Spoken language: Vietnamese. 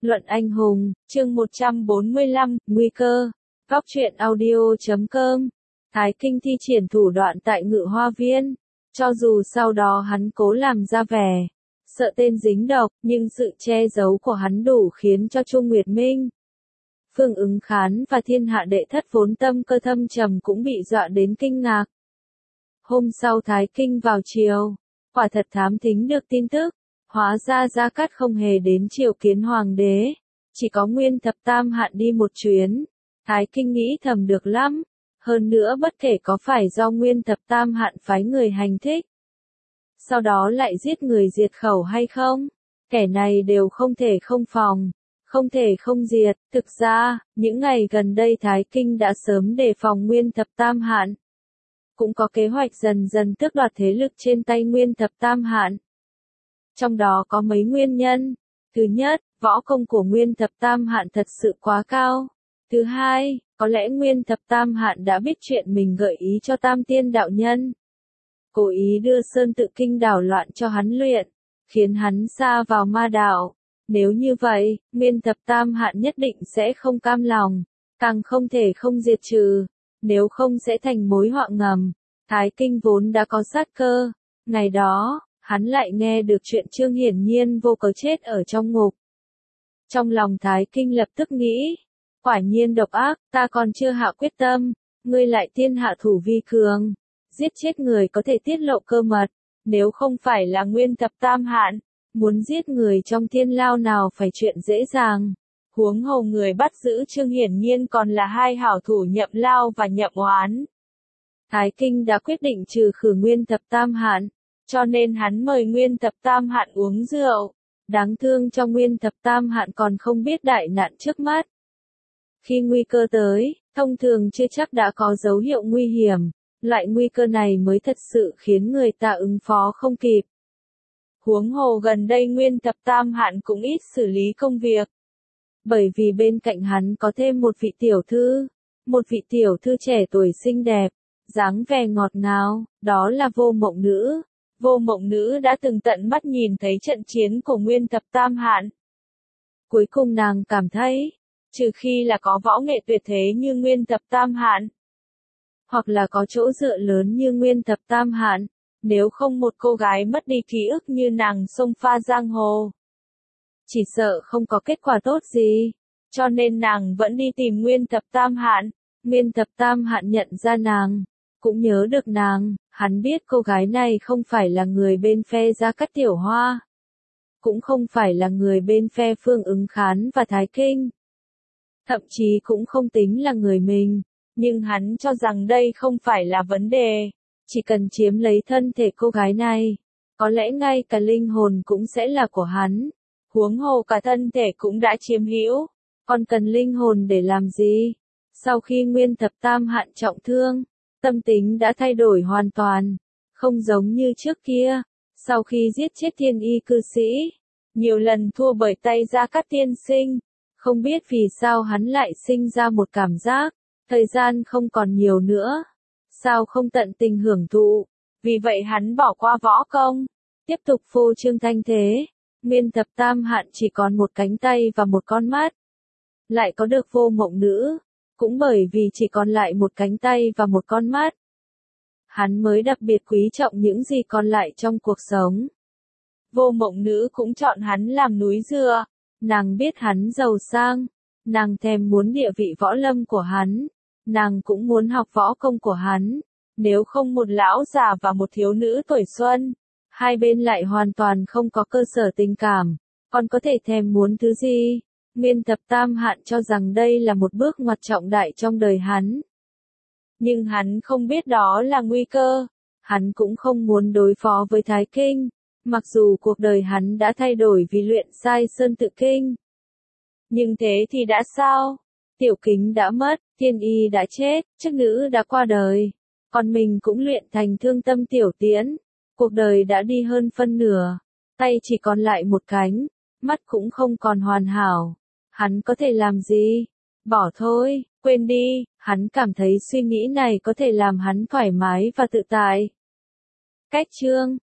Luận anh hùng, chương 145, nguy cơ. Góc truyện audio.com. Thái Kinh thi triển thủ đoạn tại Ngự Hoa Viên. Cho dù sau đó hắn cố làm ra vẻ sợ tên dính độc, nhưng sự che giấu của hắn đủ khiến cho Chu Nguyệt Minh, Phương Ứng Khán và thiên hạ đệ thất vốn tâm cơ thâm trầm cũng bị dọa đến kinh ngạc. Hôm sau Thái Kinh vào triều, quả thật thám thính được tin tức, hóa ra Gia Cát không hề đến triều kiến hoàng đế, chỉ có Nguyên Thập Tam Hạn đi một chuyến. Thái Kinh nghĩ thầm được lắm, hơn nữa bất kể có phải do Nguyên Thập Tam Hạn phái người hành thích, sau đó lại giết người diệt khẩu hay không, kẻ này đều không thể không phòng, không thể không diệt. Thực ra, những ngày gần đây Thái Kinh đã sớm đề phòng Nguyên Thập Tam Hạn, cũng có kế hoạch dần dần tước đoạt thế lực trên tay Nguyên Thập Tam Hạn. Trong đó có mấy nguyên nhân. Thứ nhất, võ công của Nguyên Thập Tam Hạn thật sự quá cao. Thứ hai, có lẽ Nguyên Thập Tam Hạn đã biết chuyện mình gợi ý cho Tam Tiên đạo nhân, cố ý đưa Sơn Tự Kinh đảo loạn cho hắn luyện, khiến hắn sa vào ma đạo. Nếu như vậy, Nguyên Thập Tam Hạn nhất định sẽ không cam lòng, càng không thể không diệt trừ, nếu không sẽ thành mối họa ngầm. Thái Kinh vốn đã có sát cơ, ngày đó, hắn lại nghe được chuyện Trương Hiển Nhiên vô cớ chết ở trong ngục. Trong lòng Thái Kinh lập tức nghĩ, quả nhiên độc ác, ta còn chưa hạ quyết tâm, ngươi lại tiên hạ thủ vi cường, giết chết người có thể tiết lộ cơ mật, nếu không phải là Nguyên Thập Tam Hạn, muốn giết người trong thiên lao nào phải chuyện dễ dàng. Huống hồ người bắt giữ Trương Hiển Nhiên còn là hai hảo thủ Nhậm Lao và Nhậm Oán. Thái Kinh đã quyết định trừ khử Nguyên Thập Tam Hạn, cho nên hắn mời Nguyên Thập Tam Hạn uống rượu. Đáng thương cho Nguyên Thập Tam Hạn còn không biết đại nạn trước mắt. Khi nguy cơ tới, thông thường chưa chắc đã có dấu hiệu nguy hiểm, loại nguy cơ này mới thật sự khiến người ta ứng phó không kịp. Huống hồ gần đây Nguyên Thập Tam Hạn cũng ít xử lý công việc. Bởi vì bên cạnh hắn có thêm một vị tiểu thư trẻ tuổi xinh đẹp, dáng vẻ ngọt ngào, đó là Vô Mộng Nữ. Vô Mộng Nữ đã từng tận mắt nhìn thấy trận chiến của Nguyên Thập Tam Hạn. Cuối cùng nàng cảm thấy, trừ khi là có võ nghệ tuyệt thế như Nguyên Thập Tam Hạn, hoặc là có chỗ dựa lớn như Nguyên Thập Tam Hạn, nếu không một cô gái mất đi ký ức như nàng xông pha giang hồ, chỉ sợ không có kết quả tốt gì. Cho nên nàng vẫn đi tìm Nguyên Thập Tam Hạn. Nguyên Thập Tam Hạn nhận ra nàng, cũng nhớ được nàng, hắn biết cô gái này không phải là người bên phe Gia Cát Tiểu Hoa, cũng không phải là người bên phe Phương Ứng Khán và Thái Kinh, thậm chí cũng không tính là người mình, nhưng hắn cho rằng đây không phải là vấn đề, chỉ cần chiếm lấy thân thể cô gái này, có lẽ ngay cả linh hồn cũng sẽ là của hắn. Huống hồ cả thân thể cũng đã chiếm hữu, còn cần linh hồn để làm gì? Sau khi Nguyên Thập Tam Hạn trọng thương, tâm tính đã thay đổi hoàn toàn, không giống như trước kia. Sau khi giết chết Thiên Y cư sĩ, nhiều lần thua bởi tay Gia Cát tiên sinh, không biết vì sao hắn lại sinh ra một cảm giác, thời gian không còn nhiều nữa, sao không tận tình hưởng thụ, vì vậy hắn bỏ qua võ công, tiếp tục phô trương thanh thế. Nguyên Thập Tam Hạn chỉ còn một cánh tay và một con mắt, lại có được Vô Mộng Nữ, cũng bởi vì chỉ còn lại một cánh tay và một con mắt, hắn mới đặc biệt quý trọng những gì còn lại trong cuộc sống. Vô Mộng Nữ cũng chọn hắn làm núi dựa, nàng biết hắn giàu sang, nàng thèm muốn địa vị võ lâm của hắn, nàng cũng muốn học võ công của hắn, nếu không một lão già và một thiếu nữ tuổi xuân, hai bên lại hoàn toàn không có cơ sở tình cảm, còn có thể thèm muốn thứ gì? Nguyên Thập Tam Hạn cho rằng đây là một bước ngoặt trọng đại trong đời hắn. Nhưng hắn không biết đó là nguy cơ, hắn cũng không muốn đối phó với Thái Kinh, mặc dù cuộc đời hắn đã thay đổi vì luyện sai Sơn Tự Kinh. Nhưng thế thì đã sao? Tiểu Kính đã mất, Thiên Y đã chết, chức nữ đã qua đời, còn mình cũng luyện thành Thương Tâm Tiểu Tiễn. Cuộc đời đã đi hơn phân nửa, tay chỉ còn lại một cánh, mắt cũng không còn hoàn hảo. Hắn có thể làm gì? Bỏ thôi, quên đi, hắn cảm thấy suy nghĩ này có thể làm hắn thoải mái và tự tại. Cách chương